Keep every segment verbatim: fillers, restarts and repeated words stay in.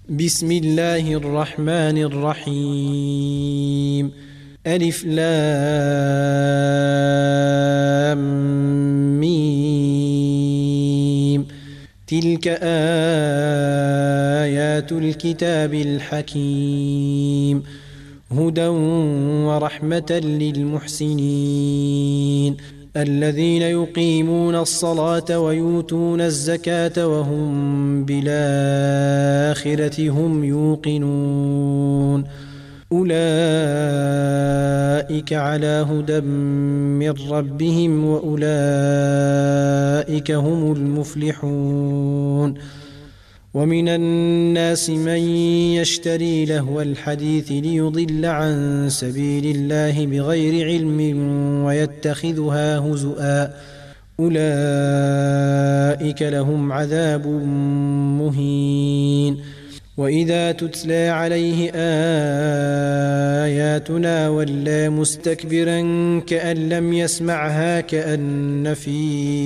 بسم الله الرحمن الرحيم. ألف لام ميم. تلك آيات الكتاب الحكيم، هدى ورحمة للمحسنين الذين يقيمون الصلاة ويؤتون الزكاة وهم بالآخرة هم يوقنون. أولئك على هدى من ربهم وأولئك هم المفلحون. ومن الناس من يشتري لهو الحديث ليضل عن سبيل الله بغير علم ويتخذها هزؤا، أولئك لهم عذاب مهين. وإذا تتلى عليه آياتنا ولى مستكبرا كأن لم يسمعها كأن في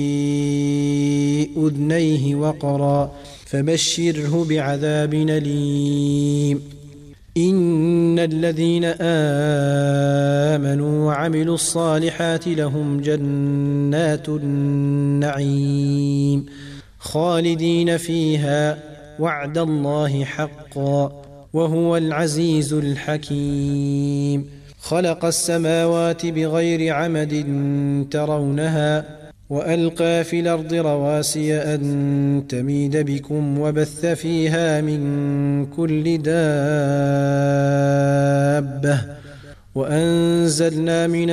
أذنيه وقرا، فبشره بعذاب أليم. إن الذين آمنوا وعملوا الصالحات لهم جنات النعيم خالدين فيها، وعد الله حقا وهو العزيز الحكيم. خلق السماوات بغير عمد ترونها وألقى في الأرض رواسي أن تميد بكم وبث فيها من كل دابة، وأنزلنا من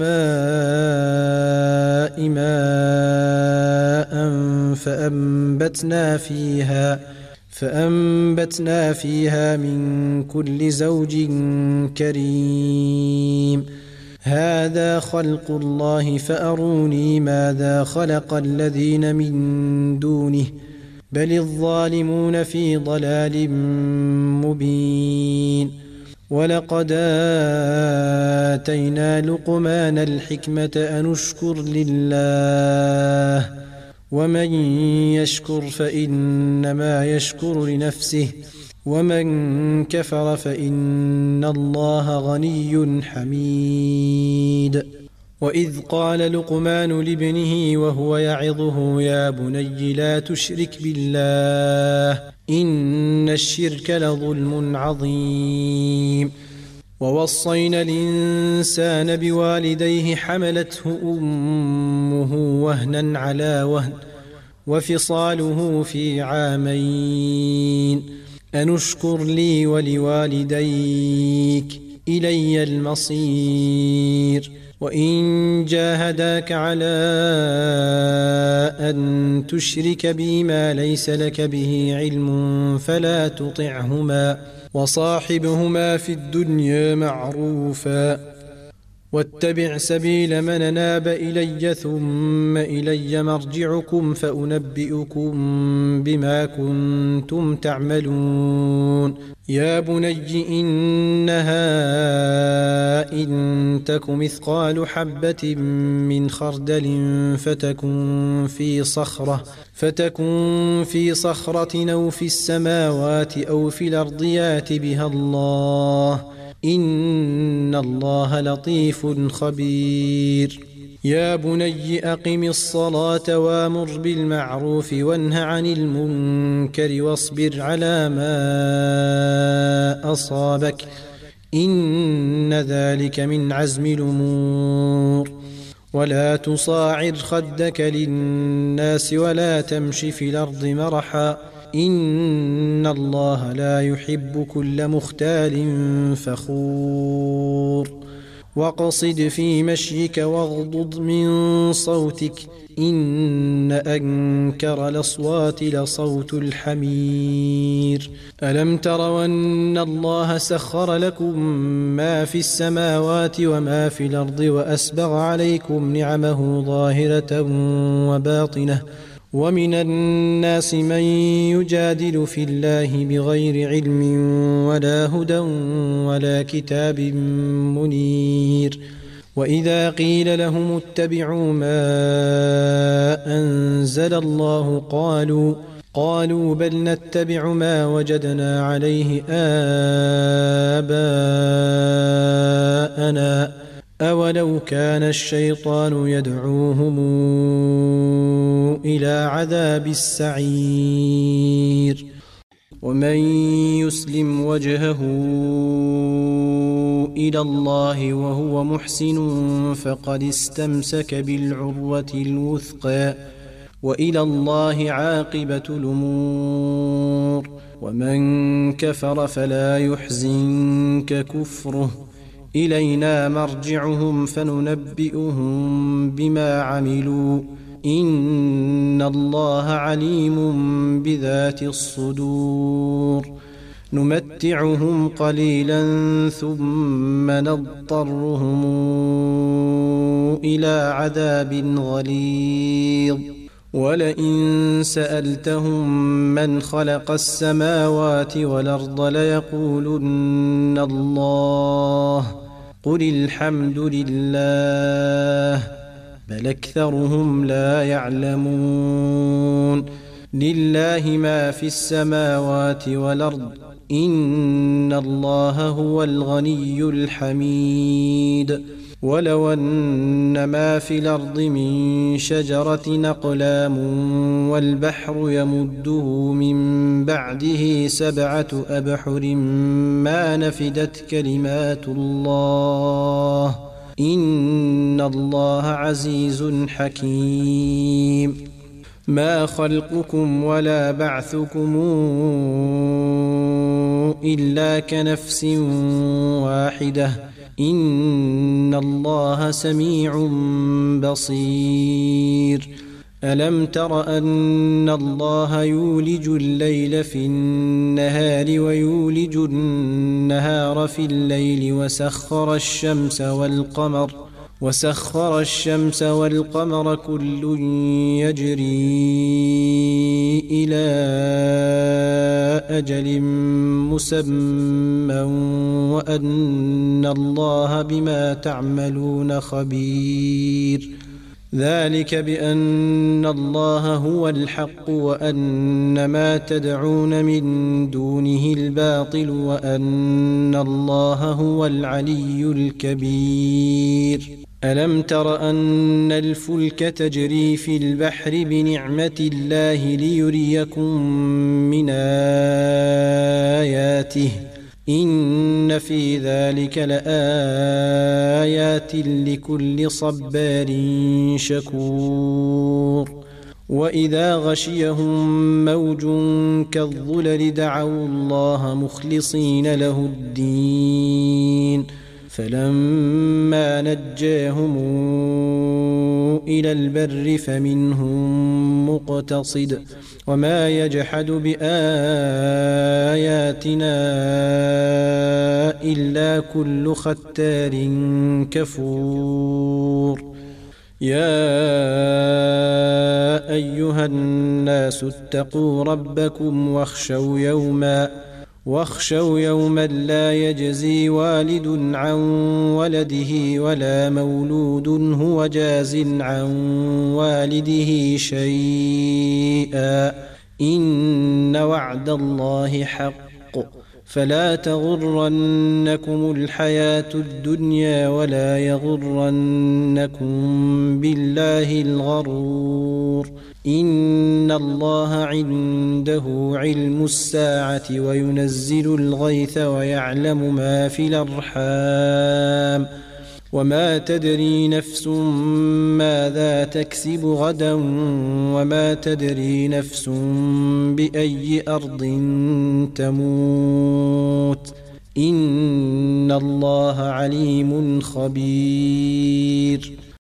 السماء ماء فأنبتنا فيها فأنبتنا فيها من كل زوج كريم. هذا خلق الله فأروني ماذا خلق الذين من دونه، بل الظالمون في ضلال مبين. ولقد آتينا لقمان الحكمة أن اشكر لله، ومن يشكر فإنما يشكر لنفسه، ومن كفر فإن الله غني حميد. وإذ قال لقمان لابنه وهو يعظه يا بني لا تشرك بالله إن الشرك لظلم عظيم. ووصينا الإنسان بوالديه حملته أمه وهنا على وهن وفصاله في عامين أن اشكر لي ولوالديك إلي المصير. وإن جاهداك على أن تشرك بي ما ليس لك به علم فلا تطعهما، وصاحبهما في الدنيا معروفا، واتبع سبيل من أناب إلي ثم إلي مرجعكم فأنبئكم بما كنتم تعملون. يا بني إنها إن تك مثقال حبة من خردل فتكن في صخرة فتكن في صخرة أو في السماوات أو في الأرض يات بها الله، إن الله لطيف خبير. يا بني أقم الصلاة وامر بالمعروف وانه عن المنكر واصبر على ما أصابك، إن ذلك من عزم الأمور. ولا تصاعر خدك للناس ولا تمش في الأرض مرحا، إن الله لا يحب كل مختال فخور. واقصد في مشيك واغضض من صوتك، إن أنكر الأصوات لصوت الحمير. ألم تروا أن الله سخر لكم ما في السماوات وما في الأرض وأسبغ عليكم نعمه ظاهرة وباطنة، ومن الناس من يجادل في الله بغير علم ولا هدى ولا كتاب منير. وإذا قيل لهم اتبعوا ما أنزل الله قالوا قالوا بل نتبع ما وجدنا عليه آباءنا أولو كان الشيطان يدعوهم إلى عذاب السعير ومن يسلم وجهه إلى الله وهو محسن فقد استمسك بالعروة الوثقى وإلى الله عاقبة الأمور ومن كفر فلا يحزنك كفره إلينا مرجعهم فننبئهم بما عملوا إن الله عليم بذات الصدور نمتعهم قليلا ثم نضطرهم إلى عذاب غليظ ولئن سألتهم من خلق السماوات والأرض ليقولن الله قل الحمد لله بل أكثرهم لا يعلمون لله ما في السماوات والأرض إن الله هو الغني الحميد ولو أن ما في الأرض من شجرة أقلام والبحر يمده من بعده سبعة أبحر ما نفدت كلمات الله إن الله عزيز حكيم ما خلقكم ولا بعثكم إلا كنفس واحدة إن الله سميع بصير ألم تر أن الله يولج الليل في النهار ويولج النهار في الليل وسخر الشمس والقمر وسخر الشمس والقمر كل يجري إلى أجل مسمى وأن الله بما تعملون خبير ذلك بأن الله هو الحق وأن ما تدعون من دونه الباطل وأن الله هو العلي الكبير ألم تر أن الفلك تجري في البحر بنعمة الله ليريكم من آياته إن في ذلك لآيات لكل صبار شكور وإذا غشيهم موج كالظلل دعوا الله مخلصين له الدين فلما نجاهم إلى البر فمنهم مقتصد وما يجحد بآياتنا إلا كل ختار كفور يا أيها الناس اتقوا ربكم واخشوا يوما واخشوا يوما لا يجزي والد عن ولده ولا مولود هو جاز عن والده شيئا إن وعد الله حق فلا تغرنكم الحياة الدنيا ولا يغرنكم بالله الغرور إن الله عنده علم الساعة وينزل الغيث ويعلم ما في الأرحام وما تدري نفس ماذا تكسب غدا وما تدري نفس بأي أرض تموت إن الله عليم خبير